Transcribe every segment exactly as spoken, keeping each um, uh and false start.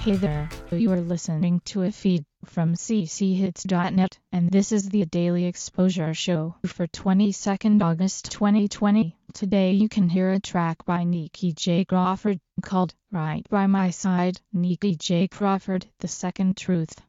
Hey there, you are listening to a feed from c c hits dot net, and this is the Daily Exposure Show for twenty-second August twenty twenty. Today you can hear a track by Nikki J. Crawford, called Right By My Side. Nikki J. Crawford, The Second Truth.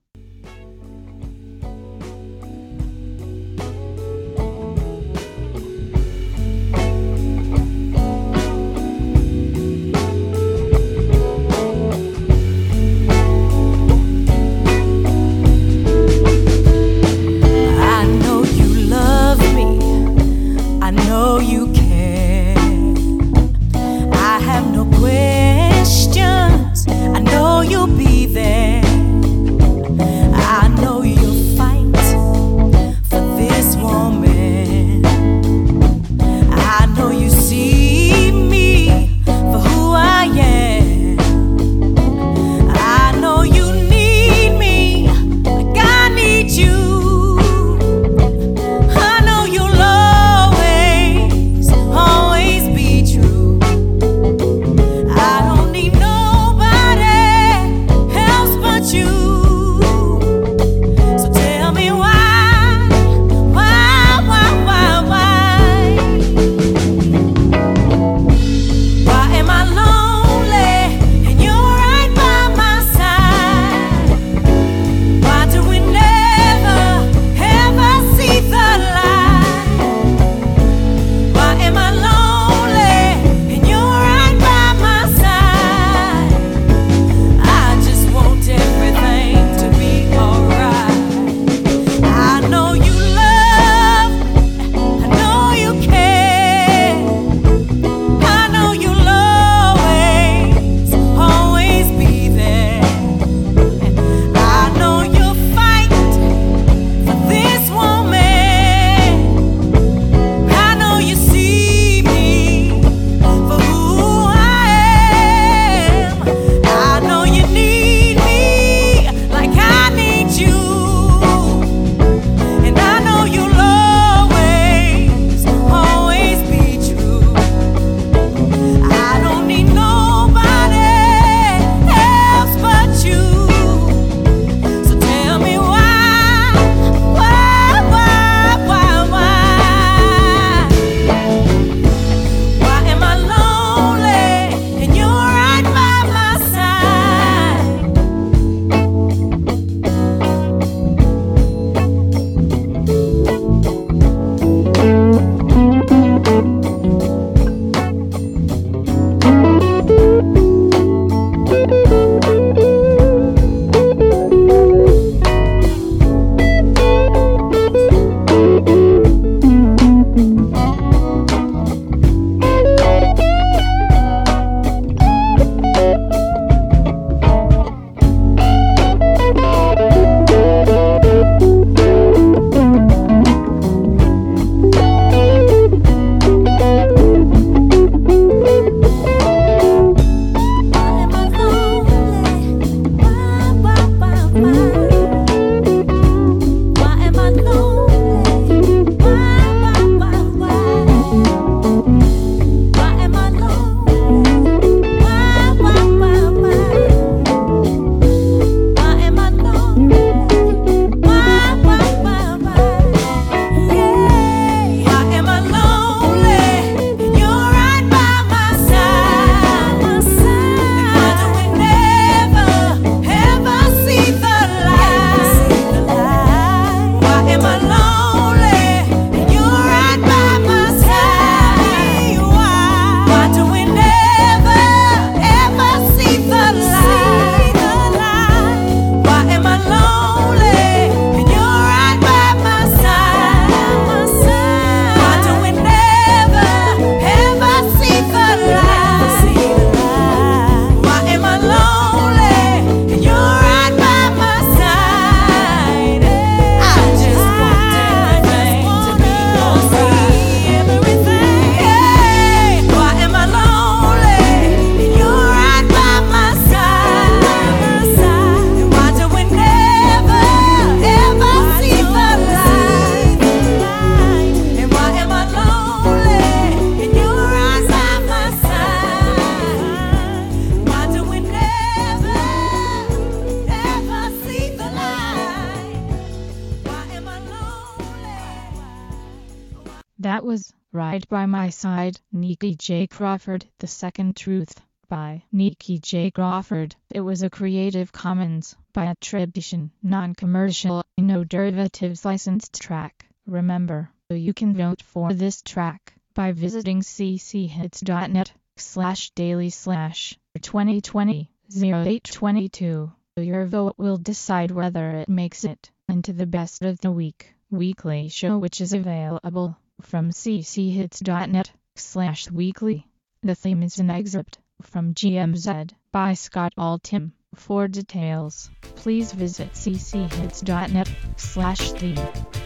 That was Ride by My Side, Nikki J. Crawford, The Second Truth, by Nikki J. Crawford. It was a Creative Commons by attribution, non-commercial, no derivatives licensed track. Remember, you can vote for this track by visiting cchits.net slash daily slash 2020 08 22. Your vote will decide whether it makes it into the best of the week weekly show, which is available from cchits.net slash weekly. The theme is an excerpt from G M Z by Scott Altham. For details, please visit cchits.net slash theme.